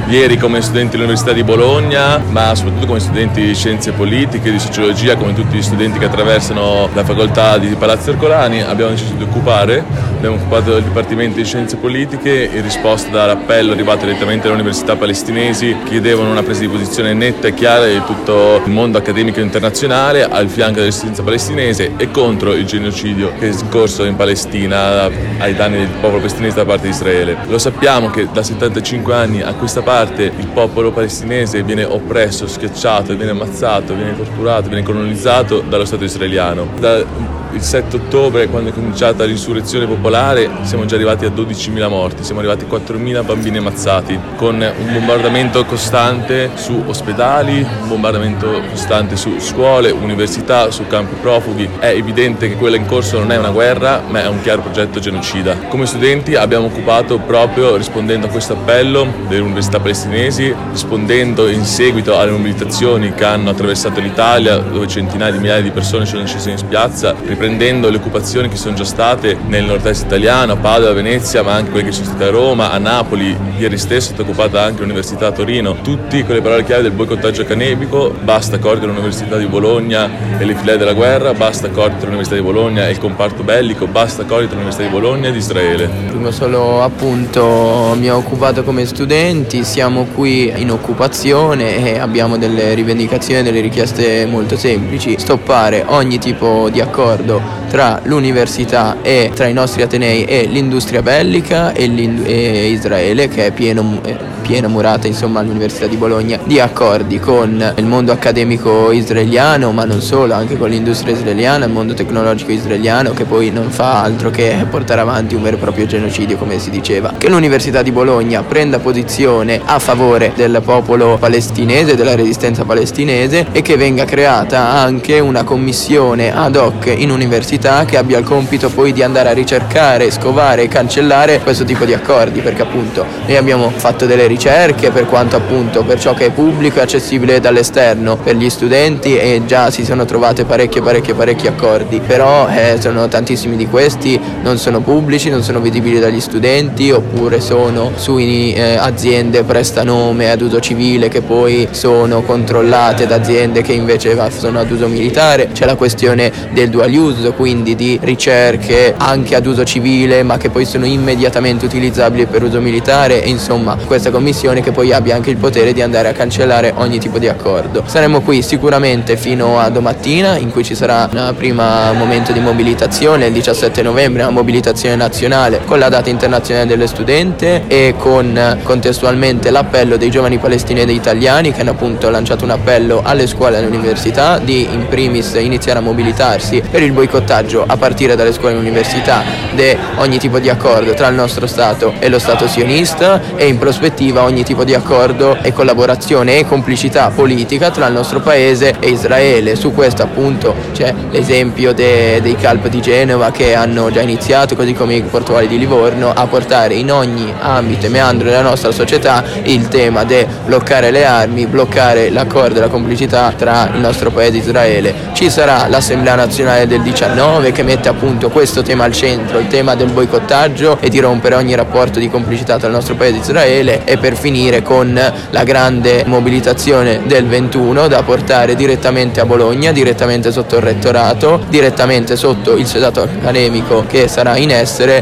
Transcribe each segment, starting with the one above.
ieri come studenti dell'Università di Bologna, ma soprattutto come studenti di scienze politiche, di sociologia, come tutti gli studenti che attraversano la facoltà di Palazzo Ercolani, abbiamo deciso di abbiamo occupato il Dipartimento di Scienze Politiche in risposta dall'appello arrivato direttamente dalle università palestinesi che chiedevano una presa di posizione netta e chiara di tutto il mondo accademico internazionale al fianco della resistenza palestinese e contro il genocidio che è in corso in Palestina ai danni del popolo palestinese da parte di Israele. Lo sappiamo che da 75 anni a questa parte il popolo palestinese viene oppresso, schiacciato, viene ammazzato, viene torturato, viene colonizzato dallo Stato israeliano. Il 7 ottobre, quando è cominciata l'insurrezione popolare, siamo già arrivati a 12.000 morti, siamo arrivati a 4.000 bambini ammazzati, con un bombardamento costante su ospedali, un bombardamento costante su scuole, università, su campi profughi. È evidente che quella in corso non è una guerra, ma è un chiaro progetto genocida. Come studenti abbiamo occupato proprio rispondendo a questo appello delle università palestinesi, rispondendo in seguito alle mobilitazioni che hanno attraversato l'Italia, dove centinaia di migliaia di persone sono scese in piazza, riprendendo le occupazioni che sono già state nel nord-est italiano, a Padova, a Venezia, ma anche quelle che sono state a Roma, a Napoli. Ieri stesso è stata occupata anche l'Università a Torino. Tutti con le parole chiave del boicottaggio accademico: basta correre l'Università di Bologna e le file della guerra, basta correre l'Università di Bologna e il comparto bellico, basta correre l'Università di Bologna e di Israele. Prima solo appunto mi ho occupato come studenti, siamo qui in occupazione e abbiamo delle rivendicazioni, delle richieste molto semplici: stoppare ogni tipo di accordo tra l'università e tra i nostri atenei e l'industria bellica e Israele, che è piena murata insomma all'Università di Bologna di accordi con il mondo accademico israeliano, ma non solo, anche con l'industria israeliana, il mondo tecnologico israeliano, che poi non fa altro che portare avanti un vero e proprio genocidio, come si diceva. Che l'Università di Bologna prenda posizione a favore del popolo palestinese, della resistenza palestinese, e che venga creata anche una commissione ad hoc in università che abbia il compito poi di andare a ricercare, scovare e cancellare questo tipo di accordi, perché appunto noi abbiamo fatto delle ricerche per quanto appunto per ciò che è pubblico e accessibile dall'esterno per gli studenti, e già si sono trovate parecchi accordi, però sono tantissimi di questi non sono pubblici, non sono visibili dagli studenti, oppure sono su aziende prestanome ad uso civile che poi sono controllate da aziende che invece sono ad uso militare. C'è la questione del dual use, quindi di ricerche anche ad uso civile ma che poi sono immediatamente utilizzabili per uso militare, e insomma questa commissione che poi abbia anche il potere di andare a cancellare ogni tipo di accordo. Saremo qui sicuramente fino a domattina, in cui ci sarà un primo momento di mobilitazione il 17 novembre, una mobilitazione nazionale con la data internazionale dello studente e con contestualmente l'appello dei giovani palestinesi italiani, che hanno appunto lanciato un appello alle scuole e alle università di in primis iniziare a mobilitarsi per il boicottaggio a partire dalle scuole e università di ogni tipo di accordo tra il nostro Stato e lo Stato sionista, e in prospettiva ogni tipo di accordo e collaborazione e complicità politica tra il nostro paese e Israele. Su questo appunto c'è l'esempio dei CALP di Genova, che hanno già iniziato, così come i portuali di Livorno, a portare in ogni ambito e meandro della nostra società il tema di bloccare le armi, bloccare l'accordo e la complicità tra il nostro paese e Israele. Ci sarà l'Assemblea Nazionale del 19 che mette appunto questo tema al centro, il tema del boicottaggio e di rompere ogni rapporto di complicità tra il nostro paese e Israele, e per finire con la grande mobilitazione del 21 da portare direttamente a Bologna, direttamente sotto il rettorato, direttamente sotto il sedato accademico che sarà in essere,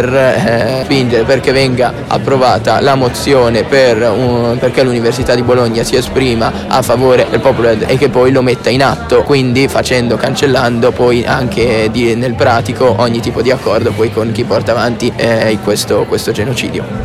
per spingere perché venga approvata la mozione perché l'Università di Bologna si esprima a favore del popolo e che poi lo metta in atto, quindi cancellando poi anche nel pratico ogni tipo di accordo poi con chi porta avanti questo genocidio.